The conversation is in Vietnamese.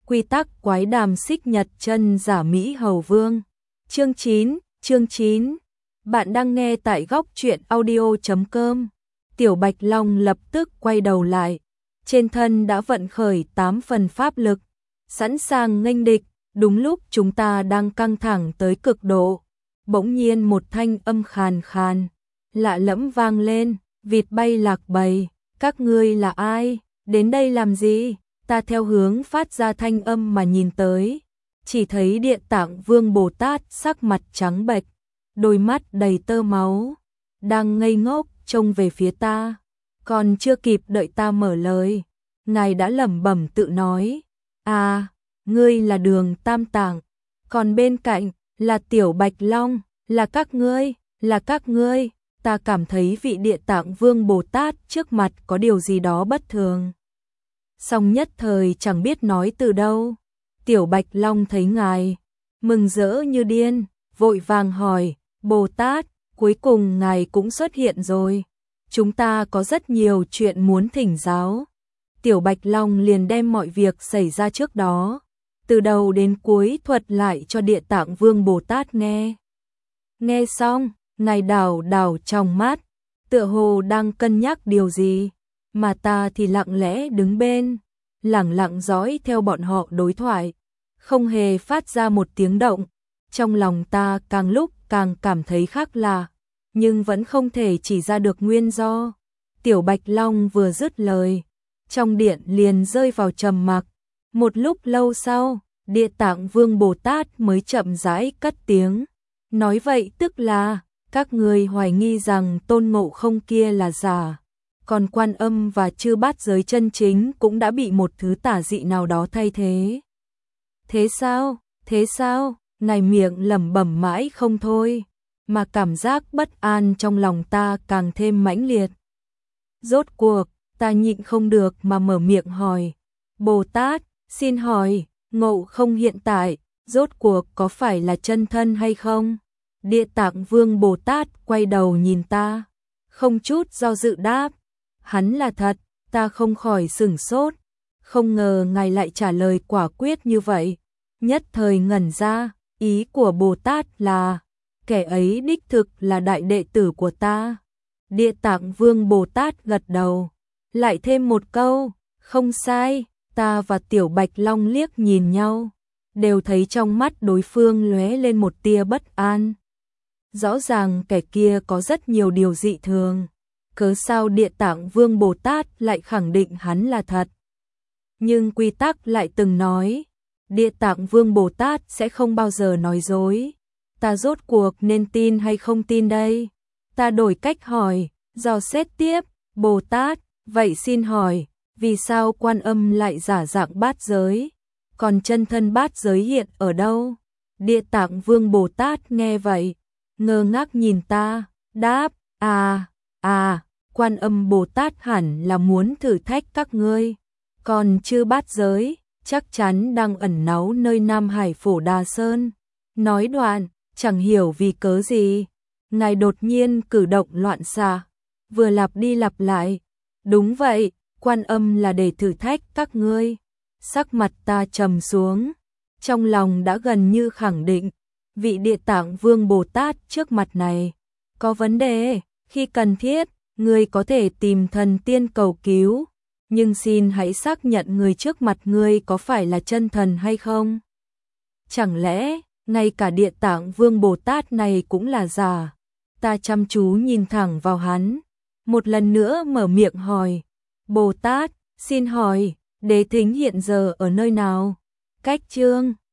Quy tắc quái đàm xích nhật chân giả Mỹ Hầu Vương. Chương 9. Bạn đang nghe tại góc truyện audio.com. Tiểu Bạch Long lập tức quay đầu lại. Trên thân đã vận khởi 8 phần pháp lực, sẵn sàng nghênh địch. Đúng lúc chúng ta đang căng thẳng tới cực độ, bỗng nhiên một thanh âm khàn khàn, lạ lẫm vang lên, vịt bay lạc bầy, các ngươi là ai, đến đây làm gì? Ta theo hướng phát ra thanh âm mà nhìn tới, chỉ thấy Địa Tạng Vương Bồ Tát sắc mặt trắng bệch, đôi mắt đầy tơ máu, đang ngây ngốc trông về phía ta. Còn chưa kịp đợi ta mở lời, ngài đã lẩm bẩm tự nói, à, ngươi là Đường Tam Tạng, còn bên cạnh là Tiểu Bạch Long, là các ngươi. Ta cảm thấy vị Địa Tạng Vương Bồ Tát trước mặt có điều gì đó bất thường. Song nhất thời chẳng biết nói từ đâu. Tiểu Bạch Long thấy ngài, mừng rỡ như điên, vội vàng hỏi, Bồ Tát, cuối cùng ngài cũng xuất hiện rồi. Chúng ta có rất nhiều chuyện muốn thỉnh giáo. Tiểu Bạch Long liền đem mọi việc xảy ra trước đó, từ đầu đến cuối thuật lại cho Địa Tạng Vương Bồ Tát nghe. Nghe xong, ngài đảo đảo trong mắt, tựa hồ đang cân nhắc điều gì, mà ta thì lặng lẽ đứng bên, lẳng lặng dõi theo bọn họ đối thoại, không hề phát ra một tiếng động. Trong lòng ta càng lúc càng cảm thấy khác lạ, nhưng vẫn không thể chỉ ra được nguyên do. Tiểu Bạch Long vừa dứt lời, trong điện liền rơi vào trầm mặc. Một lúc lâu sau, Địa Tạng Vương Bồ Tát mới chậm rãi cất tiếng, nói vậy tức là các ngươi hoài nghi rằng Tôn Ngộ Không kia là giả, còn Quan Âm và Chư Bát Giới chân chính cũng đã bị một thứ tà dị nào đó thay thế. Thế sao? Ngài miệng lẩm bẩm mãi không thôi, mà cảm giác bất an trong lòng ta càng thêm mãnh liệt. Rốt cuộc, ta nhịn không được mà mở miệng hỏi, Bồ Tát, xin hỏi, Ngộ Không hiện tại, rốt cuộc có phải là chân thân hay không? Địa Tạng Vương Bồ Tát quay đầu nhìn ta, không chút do dự đáp, hắn là thật. Ta không khỏi sửng sốt, không ngờ ngài lại trả lời quả quyết như vậy. Nhất thời ngẩn ra, ý của Bồ Tát là, kẻ ấy đích thực là đại đệ tử của ta. Địa Tạng Vương Bồ Tát gật đầu, lại thêm một câu, không sai. Ta và Tiểu Bạch Long liếc nhìn nhau, đều thấy trong mắt đối phương lóe lên một tia bất an. Rõ ràng kẻ kia có rất nhiều điều dị thường, cớ sao Địa Tạng Vương Bồ Tát lại khẳng định hắn là thật? Nhưng quy tắc lại từng nói, Địa Tạng Vương Bồ Tát sẽ không bao giờ nói dối. Ta rốt cuộc nên tin hay không tin đây? Ta đổi cách hỏi, dò xét tiếp, Bồ Tát, vậy xin hỏi, vì sao Quan Âm lại giả dạng Bát Giới? Còn chân thân Bát Giới hiện ở đâu? Địa Tạng Vương Bồ Tát nghe vậy, ngơ ngác nhìn ta, đáp, Quan Âm Bồ Tát hẳn là muốn thử thách các ngươi, còn Chư Bát Giới chắc chắn đang ẩn náu nơi Nam Hải Phổ Đà Sơn. Nói đoạn, chẳng hiểu vì cớ gì, ngài đột nhiên cử động loạn xạ, vừa lặp đi lặp lại, đúng vậy, Quan Âm là để thử thách các ngươi. Sắc mặt ta trầm xuống, trong lòng đã gần như khẳng định, vị Địa Tạng Vương Bồ Tát trước mặt này có vấn đề. Khi cần thiết, ngươi có thể tìm thần tiên cầu cứu, nhưng xin hãy xác nhận người trước mặt ngươi có phải là chân thần hay không. Chẳng lẽ ngay cả Địa Tạng Vương Bồ Tát này cũng là giả? Ta chăm chú nhìn thẳng vào hắn, một lần nữa mở miệng hỏi, Bồ Tát, xin hỏi, Đế Thính hiện giờ ở nơi nào? Cách chương